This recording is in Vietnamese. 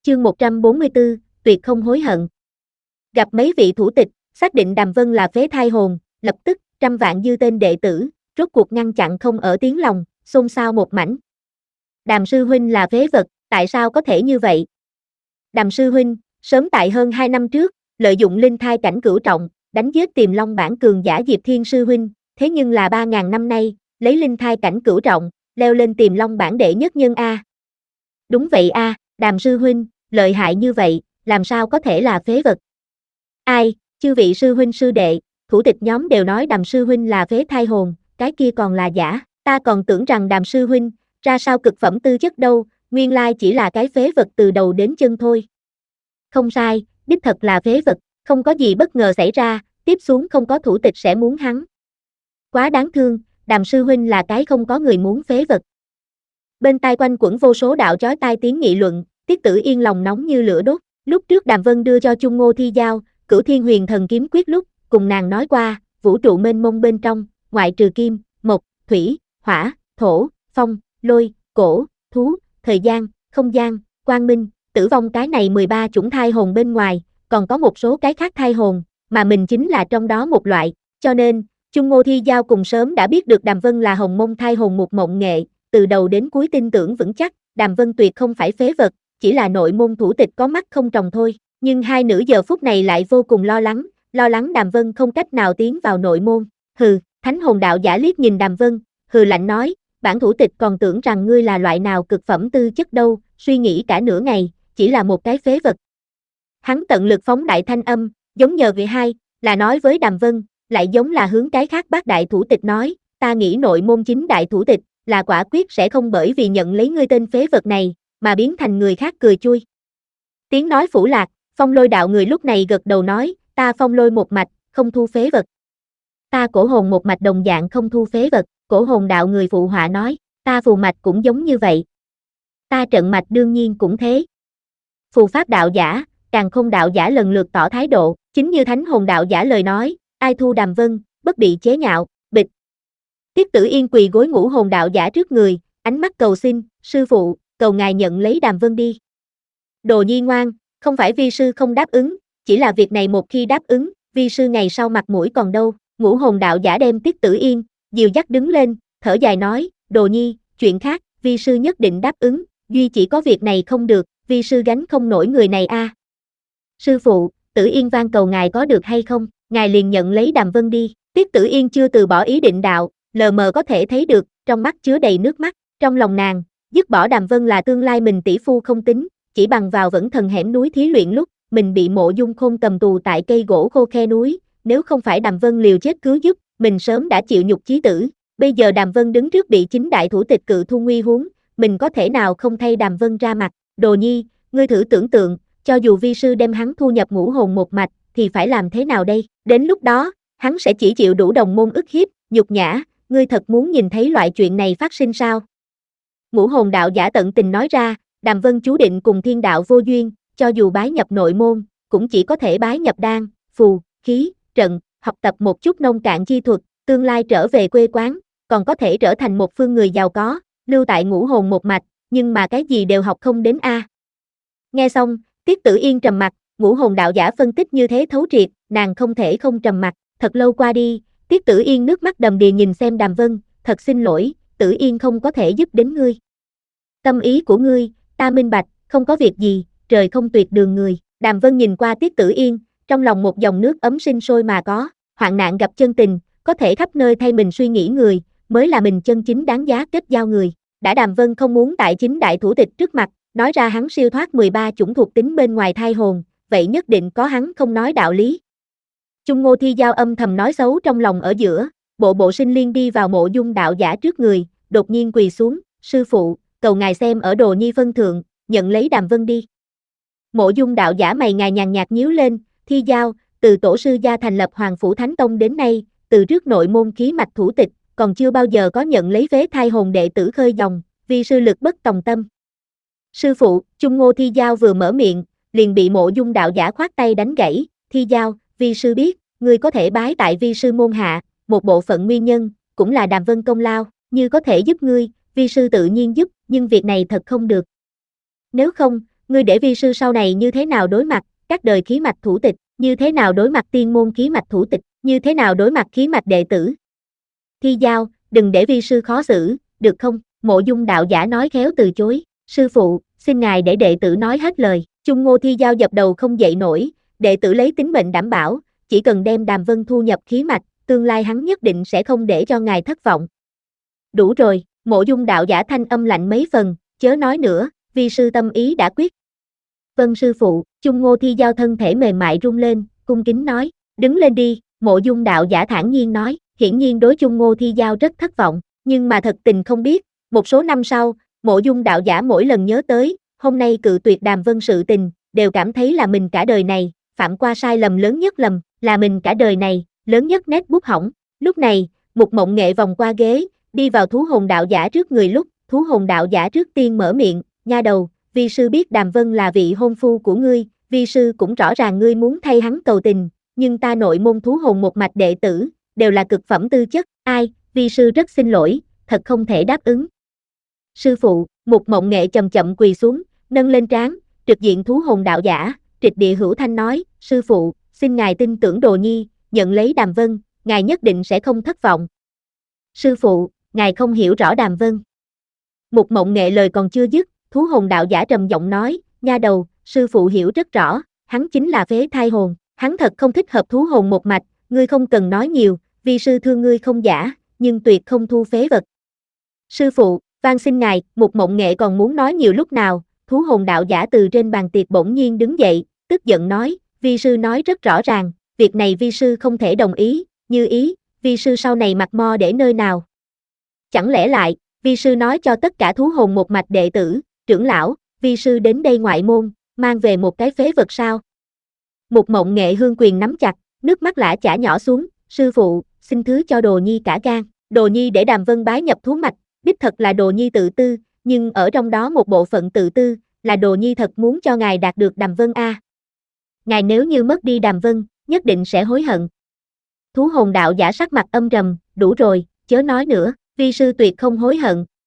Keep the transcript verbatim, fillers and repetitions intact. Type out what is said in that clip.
Chương một trăm bốn mươi tư, tuyệt không hối hận. Gặp mấy vị thủ tịch, xác định Đàm Vân là phế thai hồn, lập tức, trăm vạn dư tên đệ tử, rốt cuộc ngăn chặn không ở tiếng lòng, xôn xao một mảnh. Đàm sư huynh là phế vật, tại sao có thể như vậy? Đàm sư huynh, sớm tại hơn hai năm trước, lợi dụng linh thai cảnh cửu trọng, đánh giết Tiềm Long bản cường giả Diệp Thiên sư huynh, thế nhưng là ba ngàn năm nay, lấy linh thai cảnh cửu trọng, leo lên Tiềm Long bản đệ nhất nhân a. Đúng vậy a, Đàm sư huynh, lợi hại như vậy, làm sao có thể là phế vật? Ai, chư vị sư huynh sư đệ, thủ tịch nhóm đều nói Đàm sư huynh là phế thai hồn, cái kia còn là giả, ta còn tưởng rằng Đàm sư huynh, ra sao cực phẩm tư chất đâu, nguyên lai chỉ là cái phế vật từ đầu đến chân thôi. Không sai, đích thật là phế vật, không có gì bất ngờ xảy ra, tiếp xuống không có thủ tịch sẽ muốn hắn. Quá đáng thương, Đàm sư huynh là cái không có người muốn phế vật. Bên tai quanh quẩn vô số đạo chói tai tiếng nghị luận, Tiết Tử Yên lòng nóng như lửa đốt. Lúc trước Đàm Vân đưa cho Chung Ngô Thi Giao, Cửu Thiên Huyền Thần Kiếm Quyết lúc, cùng nàng nói qua, vũ trụ mênh mông bên trong, ngoại trừ kim, mộc, thủy, hỏa, thổ, phong, lôi, cổ, thú, thời gian, không gian, quang minh, tử vong cái này mười ba chủng thai hồn bên ngoài, còn có một số cái khác thai hồn, mà mình chính là trong đó một loại, cho nên, Chung Ngô Thi Giao cùng sớm đã biết được Đàm Vân là hồng mông thai hồn một mộng nghệ, từ đầu đến cuối tin tưởng vững chắc, Đàm Vân tuyệt không phải phế vật, chỉ là nội môn thủ tịch có mắt không tròng thôi, nhưng hai nữ giờ phút này lại vô cùng lo lắng, lo lắng Đàm Vân không cách nào tiến vào nội môn. Hừ, Thánh Hồn đạo giả liếc nhìn Đàm Vân, hừ lạnh nói, bản thủ tịch còn tưởng rằng ngươi là loại nào cực phẩm tư chất đâu, suy nghĩ cả nửa ngày, chỉ là một cái phế vật. Hắn tận lực phóng đại thanh âm, giống nhờ vị hai, là nói với Đàm Vân, lại giống là hướng cái khác bác đại thủ tịch nói, ta nghĩ nội môn chính đại thủ tịch, là quả quyết sẽ không bởi vì nhận lấy ngươi tên phế vật này, mà biến thành người khác cười chui. Tiếng nói phủ lạc, Phong Lôi đạo người lúc này gật đầu nói, ta Phong Lôi một mạch, không thu phế vật. Ta Cổ Hồn một mạch đồng dạng không thu phế vật, Cổ Hồn đạo người phụ họa nói, ta Phù mạch cũng giống như vậy. Ta Trận mạch đương nhiên cũng thế. Phù Pháp đạo giả, Càn Khôn đạo giả lần lượt tỏ thái độ, chính như Thánh Hồn đạo giả lời nói, ai thu Đàm Vân, bất bị chế nhạo, bịch. Tiết Tử Yên quỳ gối Ngũ Hồn đạo giả trước người, ánh mắt cầu xin, sư phụ, cầu ngài nhận lấy Đàm Vân đi. Đồ nhi ngoan, không phải vi sư không đáp ứng, chỉ là việc này một khi đáp ứng, vi sư ngày sau mặt mũi còn đâu. Ngũ Hồn đạo giả đem Tiết Tử Yên, dìu dắt đứng lên, thở dài nói, đồ nhi, chuyện khác, vi sư nhất định đáp ứng, duy chỉ có việc này không được, vi sư gánh không nổi người này a. À. Sư phụ, Tử Yên van cầu ngài có được hay không, ngài liền nhận lấy Đàm Vân đi. Tiết Tử Yên chưa từ bỏ ý định đạo, lờ mờ có thể thấy được, trong mắt chứa đầy nước mắt, trong lòng nàng, dứt bỏ Đàm Vân là tương lai mình tỷ phu không tính, chỉ bằng vào vẫn thần hẻm núi thí luyện lúc, mình bị Mộ Dung Khôn cầm tù tại cây gỗ khô khe núi, nếu không phải Đàm Vân liều chết cứu giúp, mình sớm đã chịu nhục chí tử. Bây giờ Đàm Vân đứng trước bị chính đại thủ tịch cự thu nguy huống, mình có thể nào không thay Đàm Vân ra mặt. Đồ nhi, ngươi thử tưởng tượng, cho dù vi sư đem hắn thu nhập Ngũ Hồn một mạch, thì phải làm thế nào đây? Đến lúc đó, hắn sẽ chỉ chịu đủ đồng môn ức hiếp, nhục nhã, ngươi thật muốn nhìn thấy loại chuyện này phát sinh sao? Ngũ Hồn đạo giả tận tình nói ra, Đàm Vân chú định cùng thiên đạo vô duyên, cho dù bái nhập nội môn, cũng chỉ có thể bái nhập đan, phù, khí, trận, học tập một chút nông cạn chi thuật, tương lai trở về quê quán, còn có thể trở thành một phương người giàu có, lưu tại Ngũ Hồn một mạch, nhưng mà cái gì đều học không đến a. À. Nghe xong, Tiết Tử Yên trầm mặt, Ngũ Hồn đạo giả phân tích như thế thấu triệt, nàng không thể không trầm mặt, thật lâu qua đi, Tiết Tử Yên nước mắt đầm đìa nhìn xem Đàm Vân, thật xin lỗi, Tử Yên không có thể giúp đến ngươi. Tâm ý của ngươi, ta minh bạch, không có việc gì, trời không tuyệt đường người. Đàm Vân nhìn qua Tiết Tử Yên, trong lòng một dòng nước ấm sinh sôi mà có, hoạn nạn gặp chân tình, có thể khắp nơi thay mình suy nghĩ người, mới là mình chân chính đáng giá kết giao người. Đã Đàm Vân không muốn tại chính đại thủ tịch trước mặt, nói ra hắn siêu thoát mười ba chủng thuộc tính bên ngoài thai hồn, vậy nhất định có hắn không nói đạo lý. Chung Ngô Thi Giao âm thầm nói xấu trong lòng ở giữa, bộ bộ sinh liên đi vào Mộ Dung đạo giả trước người, đột nhiên quỳ xuống, sư phụ, cầu ngài xem ở đồ nhi phân thượng, nhận lấy Đàm Vân đi. Mộ Dung đạo giả mày ngài nhàn nhạt nhíu lên, Thi Giao, từ tổ sư gia thành lập Hoàng Phủ Thánh Tông đến nay, từ trước nội môn khí mạch thủ tịch, còn chưa bao giờ có nhận lấy phế thai hồn đệ tử khơi dòng, vì sư lực bất tòng tâm. Sư phụ, Chung Ngô Thi Giao vừa mở miệng, liền bị Mộ Dung đạo giả khoát tay đánh gãy, Thi Giao, vi sư biết, ngươi có thể bái tại vi sư môn hạ, một bộ phận nguyên nhân, cũng là Đàm Vân công lao, như có thể giúp ngươi, vi sư tự nhiên giúp, nhưng việc này thật không được. Nếu không, ngươi để vi sư sau này như thế nào đối mặt các đời khí mạch thủ tịch, như thế nào đối mặt tiên môn khí mạch thủ tịch, như thế nào đối mặt khí mạch đệ tử. Thi Giao, đừng để vi sư khó xử, được không? Mộ Dung đạo giả nói khéo từ chối, sư phụ, xin ngài để đệ tử nói hết lời. Chung Ngô Thi Giao dập đầu không dậy nổi, đệ tử lấy tính mệnh đảm bảo, chỉ cần đem Đàm Vân thu nhập khí mạch, tương lai hắn nhất định sẽ không để cho ngài thất vọng. Đủ rồi, Mộ Dung đạo giả thanh âm lạnh mấy phần, chớ nói nữa, vi sư tâm ý đã quyết. Vâng sư phụ. Chung Ngô Thi Giao thân thể mềm mại rung lên, cung kính nói, đứng lên đi. Mộ Dung đạo giả thản nhiên nói, hiển nhiên đối Chung Ngô Thi Giao rất thất vọng, nhưng mà thật tình không biết, một số năm sau, Mộ Dung đạo giả mỗi lần nhớ tới, hôm nay cự tuyệt Đàm Vân sự tình, đều cảm thấy là mình cả đời này, phạm qua sai lầm lớn nhất lầm, là mình cả đời này, lớn nhất nét bút hỏng. Lúc này, Mục Mộng Nghệ vòng qua ghế, đi vào thú hồn đạo giả trước người lúc, thú hồn đạo giả trước tiên mở miệng, nha đầu, vi sư biết Đàm Vân là vị hôn phu của ngươi, vi sư cũng rõ ràng ngươi muốn thay hắn cầu tình, nhưng ta nội môn thú hồn một mạch đệ tử, đều là cực phẩm tư chất, ai, vi sư rất xin lỗi, thật không thể đáp ứng. Sư phụ, Mục Mộng Nghệ chậm chậm quỳ xuống, nâng lên trán, trực diện thú hồn đạo giả, trịch địa hữu thanh nói, sư phụ, xin ngài tin tưởng Đồ Nhi, nhận lấy Đàm Vân, ngài nhất định sẽ không thất vọng. Sư phụ, ngài không hiểu rõ Đàm Vân. Mục Mộng Nghệ lời còn chưa dứt, thú hồn đạo giả trầm giọng nói, nha đầu, sư phụ hiểu rất rõ, hắn chính là phế thai hồn, hắn thật không thích hợp thú hồn một mạch, ngươi không cần nói nhiều, vi sư thương ngươi không giả, nhưng tuyệt không thu phế vật. Sư phụ, van xin ngài, Mục Mộng Nghệ còn muốn nói nhiều lúc nào, thú hồn đạo giả từ trên bàn tiệc bỗng nhiên đứng dậy, tức giận nói, vi sư nói rất rõ ràng, việc này vi sư không thể đồng ý, như ý, vi sư sau này mặt mo để nơi nào. Chẳng lẽ lại, vi sư nói cho tất cả thú hồn một mạch đệ tử, trưởng lão, vi sư đến đây ngoại môn, mang về một cái phế vật sao? Mục Mộng Nghệ hương quyền nắm chặt, nước mắt lã chả nhỏ xuống, sư phụ, xin thứ cho Đồ Nhi cả gan, Đồ Nhi để Đàm Vân bái nhập thú mạch, đích thật là Đồ Nhi tự tư, nhưng ở trong đó một bộ phận tự tư, là Đồ Nhi thật muốn cho ngài đạt được Đàm Vân a. Ngài nếu như mất đi Đàm Vân, nhất định sẽ hối hận. Thú hồn đạo giả sắc mặt âm trầm, đủ rồi, chớ nói nữa, vi sư tuyệt không hối hận,